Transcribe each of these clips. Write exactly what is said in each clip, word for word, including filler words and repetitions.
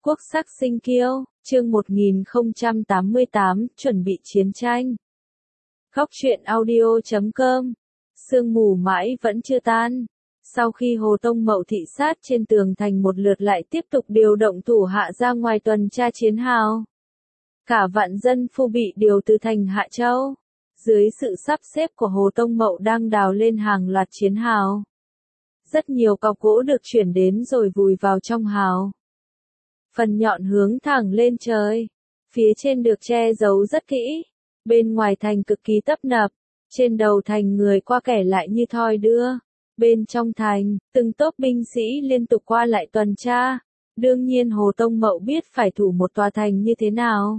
Quốc sắc sinh kiêu, chương một nghìn không trăm tám mươi tám, chuẩn bị chiến tranh. Góc truyện audio chấm com. Sương mù mãi vẫn chưa tan. Sau khi Hồ Tông Mậu thị sát trên tường thành một lượt lại tiếp tục điều động thủ hạ ra ngoài tuần tra chiến hào. Cả vạn dân phu bị điều từ thành Hạ Châu. Dưới sự sắp xếp của Hồ Tông Mậu đang đào lên hàng loạt chiến hào. Rất nhiều cọc gỗ được chuyển đến rồi vùi vào trong hào. Phần nhọn hướng thẳng lên trời. Phía trên được che giấu rất kỹ. Bên ngoài thành cực kỳ tấp nập. Trên đầu thành người qua kẻ lại như thoi đưa. Bên trong thành, từng tốp binh sĩ liên tục qua lại tuần tra. Đương nhiên Hồ Tông Mậu biết phải thủ một tòa thành như thế nào.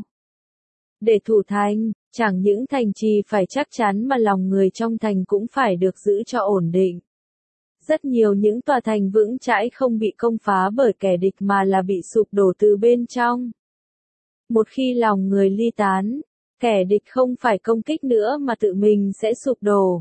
Để thủ thành, chẳng những thành trì phải chắc chắn mà lòng người trong thành cũng phải được giữ cho ổn định. Rất nhiều những tòa thành vững chãi không bị công phá bởi kẻ địch mà là bị sụp đổ từ bên trong. Một khi lòng người ly tán, kẻ địch không phải công kích nữa mà tự mình sẽ sụp đổ.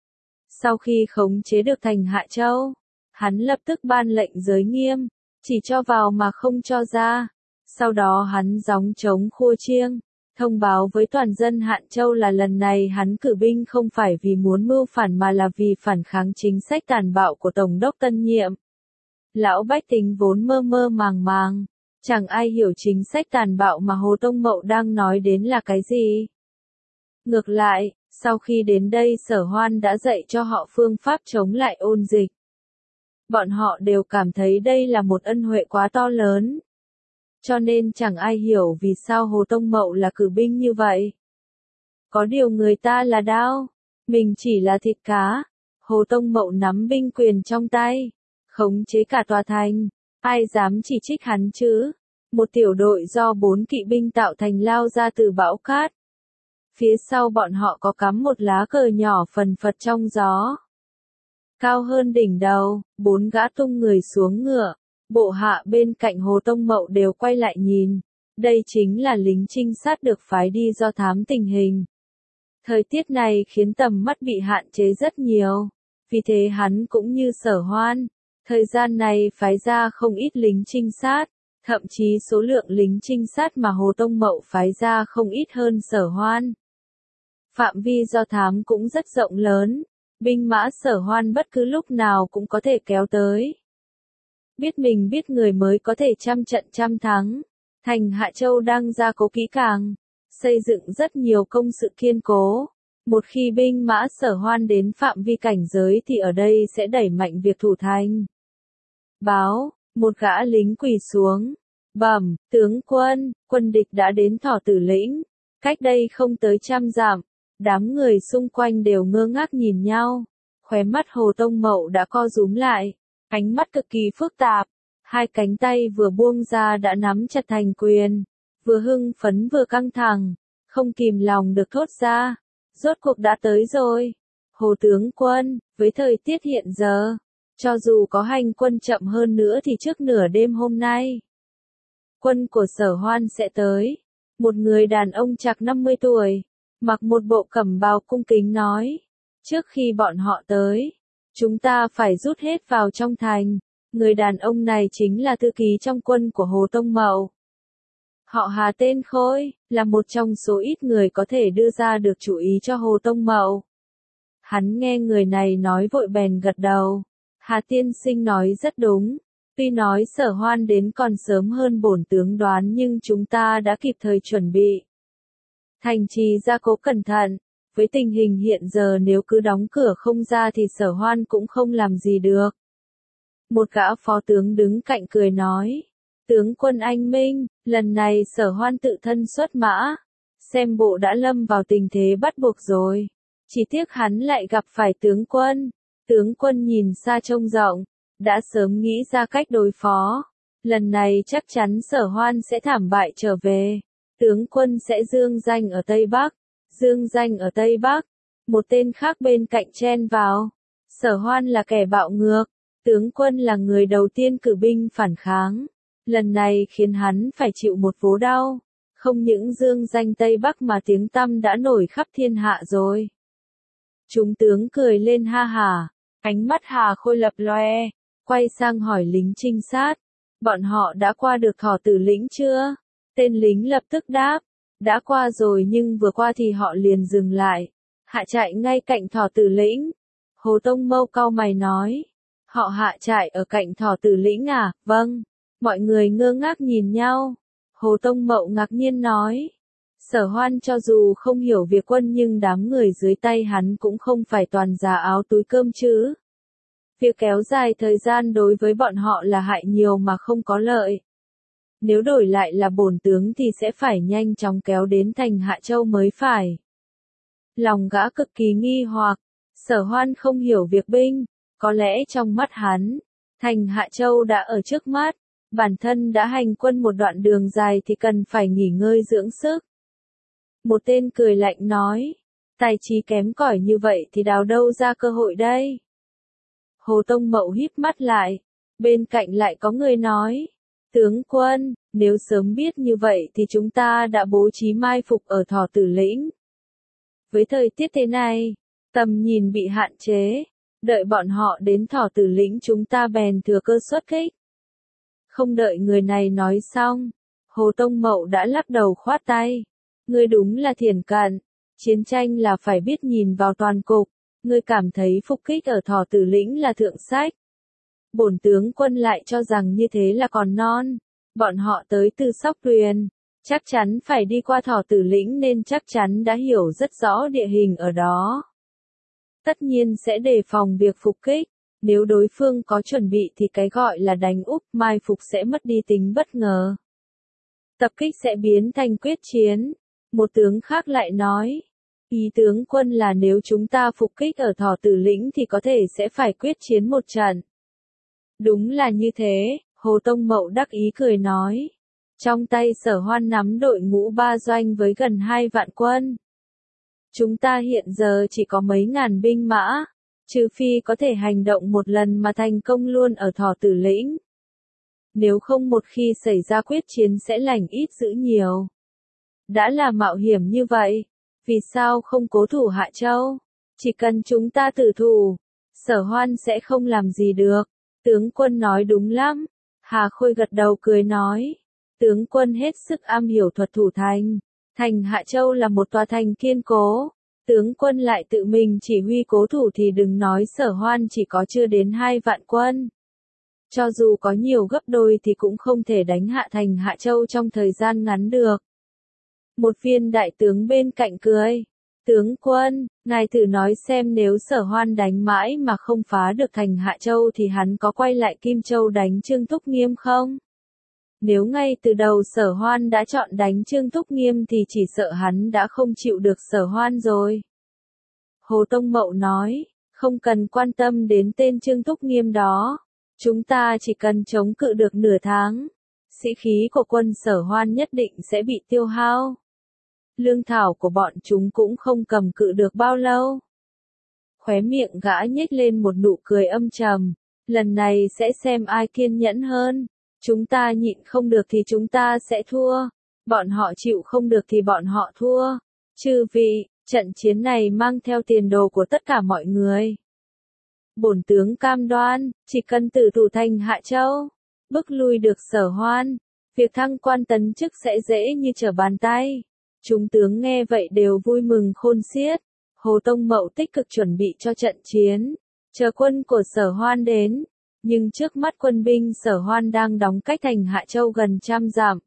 Sau khi khống chế được thành Hạ Châu, hắn lập tức ban lệnh giới nghiêm, chỉ cho vào mà không cho ra. Sau đó hắn gióng trống khua chiêng, thông báo với toàn dân Hạ Châu là lần này hắn cử binh không phải vì muốn mưu phản mà là vì phản kháng chính sách tàn bạo của Tổng đốc tân nhiệm. Lão bách tính vốn mơ mơ màng màng, chẳng ai hiểu chính sách tàn bạo mà Hồ Tông Mậu đang nói đến là cái gì. Ngược lại, sau khi đến đây Sở Hoan đã dạy cho họ phương pháp chống lại ôn dịch. Bọn họ đều cảm thấy đây là một ân huệ quá to lớn. Cho nên chẳng ai hiểu vì sao Hồ Tông Mậu là cử binh như vậy. Có điều người ta là đao, mình chỉ là thịt cá. Hồ Tông Mậu nắm binh quyền trong tay, khống chế cả tòa thành, ai dám chỉ trích hắn chứ. Một tiểu đội do bốn kỵ binh tạo thành lao ra từ bão cát. Phía sau bọn họ có cắm một lá cờ nhỏ phần phật trong gió. Cao hơn đỉnh đầu, bốn gã tung người xuống ngựa. Bộ hạ bên cạnh Hồ Tông Mậu đều quay lại nhìn. Đây chính là lính trinh sát được phái đi do thám tình hình. Thời tiết này khiến tầm mắt bị hạn chế rất nhiều. Vì thế hắn cũng như Sở Hoan. Thời gian này phái ra không ít lính trinh sát. Thậm chí số lượng lính trinh sát mà Hồ Tông Mậu phái ra không ít hơn Sở Hoan. Phạm vi do thám cũng rất rộng lớn. Binh mã Sở Hoan bất cứ lúc nào cũng có thể kéo tới. Biết mình biết người mới có thể trăm trận trăm thắng. Thành Hạ Châu đang gia cố kỹ càng, xây dựng rất nhiều công sự kiên cố. Một khi binh mã Sở Hoan đến phạm vi cảnh giới thì ở đây sẽ đẩy mạnh việc thủ thành. Báo, một gã lính quỳ xuống. Bẩm, tướng quân, quân địch đã đến Thỏ Tử Lĩnh. Cách đây không tới trăm dặm. Đám người xung quanh đều ngơ ngác nhìn nhau. Khóe mắt Hồ Tông Mậu đã co rúm lại. Ánh mắt cực kỳ phức tạp, hai cánh tay vừa buông ra đã nắm chặt thành quyền, vừa hưng phấn vừa căng thẳng, không kìm lòng được thốt ra, rốt cuộc đã tới rồi. Hồ tướng quân, với thời tiết hiện giờ, cho dù có hành quân chậm hơn nữa thì trước nửa đêm hôm nay, quân của Sở Hoan sẽ tới. Một người đàn ông chạc năm mươi tuổi, mặc một bộ cẩm bào cung kính nói, trước khi bọn họ tới, chúng ta phải rút hết vào trong thành. Người đàn ông này chính là thư ký trong quân của Hồ Tông Mậu. Họ Hà tên Khôi, là một trong số ít người có thể đưa ra được chủ ý cho Hồ Tông Mậu. Hắn nghe người này nói vội bèn gật đầu. Hà tiên sinh nói rất đúng. Tuy nói Sở Hoan đến còn sớm hơn bổn tướng đoán nhưng chúng ta đã kịp thời chuẩn bị. Thành trì gia cố cẩn thận. Với tình hình hiện giờ nếu cứ đóng cửa không ra thì Sở Hoan cũng không làm gì được. Một gã phó tướng đứng cạnh cười nói. Tướng quân anh minh, lần này Sở Hoan tự thân xuất mã. Xem bộ đã lâm vào tình thế bắt buộc rồi. Chỉ tiếc hắn lại gặp phải tướng quân. Tướng quân nhìn xa trông rộng, đã sớm nghĩ ra cách đối phó. Lần này chắc chắn Sở Hoan sẽ thảm bại trở về. Tướng quân sẽ dương danh ở Tây Bắc. Dương danh ở Tây Bắc, một tên khác bên cạnh chen vào. Sở Hoan là kẻ bạo ngược, tướng quân là người đầu tiên cử binh phản kháng. Lần này khiến hắn phải chịu một vố đau. Không những dương danh Tây Bắc mà tiếng tăm đã nổi khắp thiên hạ rồi. Chúng tướng cười lên ha hả, ánh mắt Hà Khôi lập loe, quay sang hỏi lính trinh sát. Bọn họ đã qua được Thỏ Tử Lĩnh chưa? Tên lính lập tức đáp. Đã qua rồi nhưng vừa qua thì họ liền dừng lại. Hạ trại ngay cạnh Thỏ Tử Lĩnh. Hồ Tông Mâu cau mày nói. Họ hạ trại ở cạnh Thỏ Tử Lĩnh à? Vâng. Mọi người ngơ ngác nhìn nhau. Hồ Tông Mậu ngạc nhiên nói. Sở Hoan cho dù không hiểu việc quân nhưng đám người dưới tay hắn cũng không phải toàn già áo túi cơm chứ. Việc kéo dài thời gian đối với bọn họ là hại nhiều mà không có lợi. Nếu đổi lại là bổn tướng thì sẽ phải nhanh chóng kéo đến thành Hạ Châu mới phải. Lòng gã cực kỳ nghi hoặc, Sở Hoan không hiểu việc binh, có lẽ trong mắt hắn, thành Hạ Châu đã ở trước mắt, bản thân đã hành quân một đoạn đường dài thì cần phải nghỉ ngơi dưỡng sức. Một tên cười lạnh nói, tài trí kém cỏi như vậy thì đào đâu ra cơ hội đây? Hồ Tông Mậu híp mắt lại, bên cạnh lại có người nói, tướng quân, nếu sớm biết như vậy thì chúng ta đã bố trí mai phục ở Thỏ Tử Lĩnh. Với thời tiết thế này, tầm nhìn bị hạn chế, đợi bọn họ đến Thỏ Tử Lĩnh chúng ta bèn thừa cơ xuất kích. Không đợi người này nói xong, Hồ Tông Mậu đã lắc đầu khoát tay. Ngươi đúng là thiển cận, chiến tranh là phải biết nhìn vào toàn cục, ngươi cảm thấy phục kích ở Thỏ Tử Lĩnh là thượng sách. Bổn tướng quân lại cho rằng như thế là còn non, bọn họ tới từ Sóc Tuyền, chắc chắn phải đi qua Thỏ Tử Lĩnh nên chắc chắn đã hiểu rất rõ địa hình ở đó. Tất nhiên sẽ đề phòng việc phục kích, nếu đối phương có chuẩn bị thì cái gọi là đánh úp mai phục sẽ mất đi tính bất ngờ. Tập kích sẽ biến thành quyết chiến. Một tướng khác lại nói, ý tướng quân là nếu chúng ta phục kích ở Thỏ Tử Lĩnh thì có thể sẽ phải quyết chiến một trận. Đúng là như thế, Hồ Tông Mậu đắc ý cười nói. Trong tay Sở Hoan nắm đội ngũ ba doanh với gần hai vạn quân. Chúng ta hiện giờ chỉ có mấy ngàn binh mã, trừ phi có thể hành động một lần mà thành công luôn ở Thỏ Tử Lĩnh. Nếu không một khi xảy ra quyết chiến sẽ lành ít dữ nhiều. Đã là mạo hiểm như vậy, vì sao không cố thủ Hạ Châu? Chỉ cần chúng ta tử thủ, Sở Hoan sẽ không làm gì được. Tướng quân nói đúng lắm. Hà Khôi gật đầu cười nói. Tướng quân hết sức am hiểu thuật thủ thành. Thành Hạ Châu là một tòa thành kiên cố. Tướng quân lại tự mình chỉ huy cố thủ thì đừng nói Sở Hoan chỉ có chưa đến hai vạn quân. Cho dù có nhiều gấp đôi thì cũng không thể đánh hạ thành Hạ Châu trong thời gian ngắn được. Một viên đại tướng bên cạnh cười. Tướng quân, ngài thử nói xem nếu Sở Hoan đánh mãi mà không phá được thành Hạ Châu thì hắn có quay lại Kim Châu đánh Trương Thúc Nghiêm không? Nếu ngay từ đầu Sở Hoan đã chọn đánh Trương Thúc Nghiêm thì chỉ sợ hắn đã không chịu được Sở Hoan rồi. Hồ Tông Mậu nói, không cần quan tâm đến tên Trương Thúc Nghiêm đó. Chúng ta chỉ cần chống cự được nửa tháng. Sĩ khí của quân Sở Hoan nhất định sẽ bị tiêu hao. Lương thảo của bọn chúng cũng không cầm cự được bao lâu. Khóe miệng gã nhếch lên một nụ cười âm trầm. Lần này sẽ xem ai kiên nhẫn hơn. Chúng ta nhịn không được thì chúng ta sẽ thua. Bọn họ chịu không được thì bọn họ thua. Chư vị, trận chiến này mang theo tiền đồ của tất cả mọi người. Bổn tướng cam đoan, chỉ cần tử thủ thành Hạ Châu, bức lui được Sở Hoan, việc thăng quan tấn chức sẽ dễ như trở bàn tay. Chúng tướng nghe vậy đều vui mừng khôn xiết. Hồ Tông Mậu tích cực chuẩn bị cho trận chiến, chờ quân của Sở Hoan đến. Nhưng trước mắt quân binh Sở Hoan đang đóng cách thành Hạ Châu gần trăm dặm.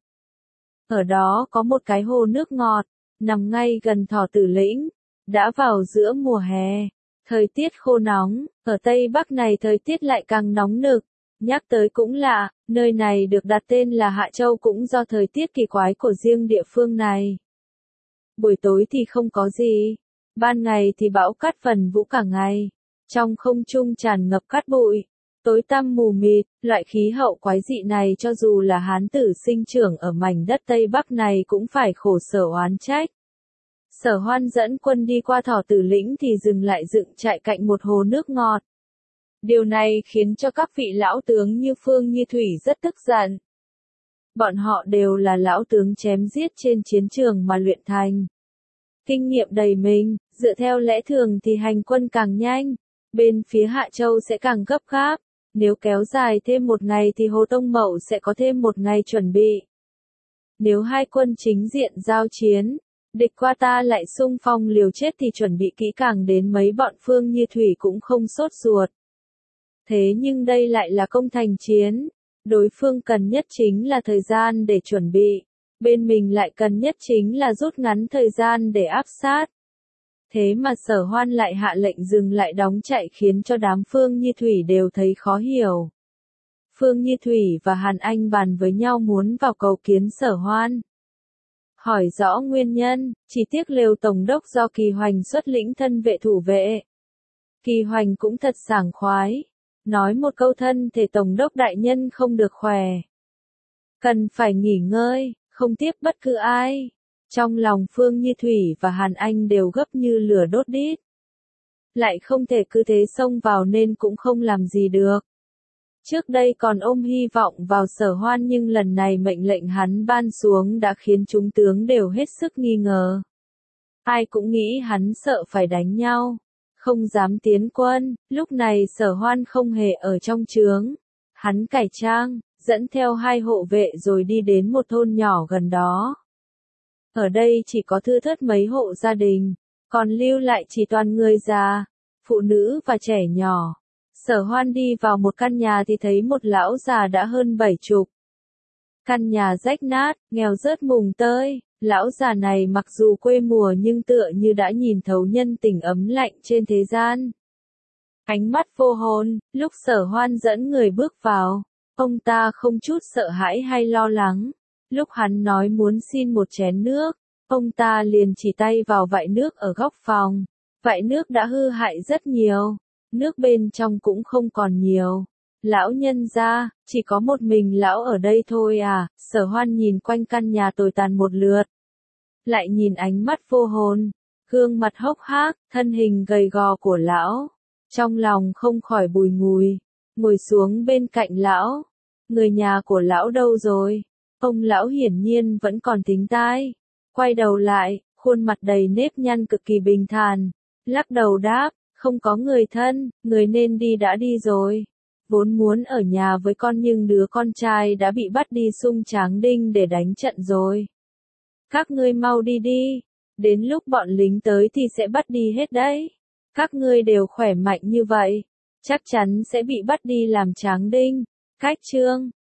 Ở đó có một cái hồ nước ngọt, nằm ngay gần Thỏ Tử Lĩnh. Đã vào giữa mùa hè, thời tiết khô nóng, ở Tây Bắc này thời tiết lại càng nóng nực. Nhắc tới cũng lạ, nơi này được đặt tên là Hạ Châu cũng do thời tiết kỳ quái của riêng địa phương này. Buổi tối thì không có gì, ban ngày thì bão cát phần vũ cả ngày. Trong không trung tràn ngập cát bụi, tối tăm mù mịt, loại khí hậu quái dị này cho dù là hán tử sinh trưởng ở mảnh đất Tây Bắc này cũng phải khổ sở oán trách. Sở Hoan dẫn quân đi qua Thỏ Tử Lĩnh thì dừng lại dựng trại cạnh một hồ nước ngọt. Điều này khiến cho các vị lão tướng như Phương Như Thủy rất tức giận. Bọn họ đều là lão tướng chém giết trên chiến trường mà luyện thành. Kinh nghiệm đầy mình, dựa theo lẽ thường thì hành quân càng nhanh, bên phía Hạ Châu sẽ càng gấp gáp. Nếu kéo dài thêm một ngày thì Hồ Tông Mậu sẽ có thêm một ngày chuẩn bị. Nếu hai quân chính diện giao chiến, địch qua ta lại xung phong liều chết thì chuẩn bị kỹ càng đến mấy bọn Phương Như Thủy cũng không sốt ruột. Thế nhưng đây lại là công thành chiến, đối phương cần nhất chính là thời gian để chuẩn bị, bên mình lại cần nhất chính là rút ngắn thời gian để áp sát. Thế mà Sở Hoan lại hạ lệnh dừng lại đóng chạy khiến cho đám Phương Như Thủy đều thấy khó hiểu. Phương Như Thủy và Hàn Anh bàn với nhau muốn vào cầu kiến Sở Hoan. Hỏi rõ nguyên nhân, chỉ tiếc Lều Tổng đốc do Kỳ Hoành xuất lĩnh thân vệ thủ vệ. Kỳ Hoành cũng thật sảng khoái, nói một câu thân thể Tổng đốc đại nhân không được khỏe. Cần phải nghỉ ngơi, không tiếp bất cứ ai. Trong lòng Phương Như Thủy và Hàn Anh đều gấp như lửa đốt đít. Lại không thể cứ thế xông vào nên cũng không làm gì được. Trước đây còn ôm hy vọng vào Sở Hoan nhưng lần này mệnh lệnh hắn ban xuống đã khiến chúng tướng đều hết sức nghi ngờ. Ai cũng nghĩ hắn sợ phải đánh nhau, không dám tiến quân. Lúc này Sở Hoan không hề ở trong trướng. Hắn cải trang, dẫn theo hai hộ vệ rồi đi đến một thôn nhỏ gần đó. Ở đây chỉ có thưa thớt mấy hộ gia đình, còn lưu lại chỉ toàn người già, phụ nữ và trẻ nhỏ. Sở Hoan đi vào một căn nhà thì thấy một lão già đã hơn bảy chục. Căn nhà rách nát, nghèo rớt mùng tơi, lão già này mặc dù quê mùa nhưng tựa như đã nhìn thấu nhân tình ấm lạnh trên thế gian. Ánh mắt vô hồn, lúc Sở Hoan dẫn người bước vào, ông ta không chút sợ hãi hay lo lắng. Lúc hắn nói muốn xin một chén nước, ông ta liền chỉ tay vào vại nước ở góc phòng. Vại nước đã hư hại rất nhiều, nước bên trong cũng không còn nhiều. Lão nhân gia, chỉ có một mình lão ở đây thôi à? Sở Hoan nhìn quanh căn nhà tồi tàn một lượt. Lại nhìn ánh mắt vô hồn, gương mặt hốc hác, thân hình gầy gò của lão. Trong lòng không khỏi bùi ngùi, ngồi xuống bên cạnh lão. Người nhà của lão đâu rồi? Ông lão hiển nhiên vẫn còn thính tai. Quay đầu lại, khuôn mặt đầy nếp nhăn cực kỳ bình thản. Lắc đầu đáp, không có người thân, người nên đi đã đi rồi. Vốn muốn ở nhà với con nhưng đứa con trai đã bị bắt đi Sung Tráng Đinh để đánh trận rồi. Các ngươi mau đi đi, đến lúc bọn lính tới thì sẽ bắt đi hết đấy. Các ngươi đều khỏe mạnh như vậy, chắc chắn sẽ bị bắt đi làm Tráng Đinh. Cách chương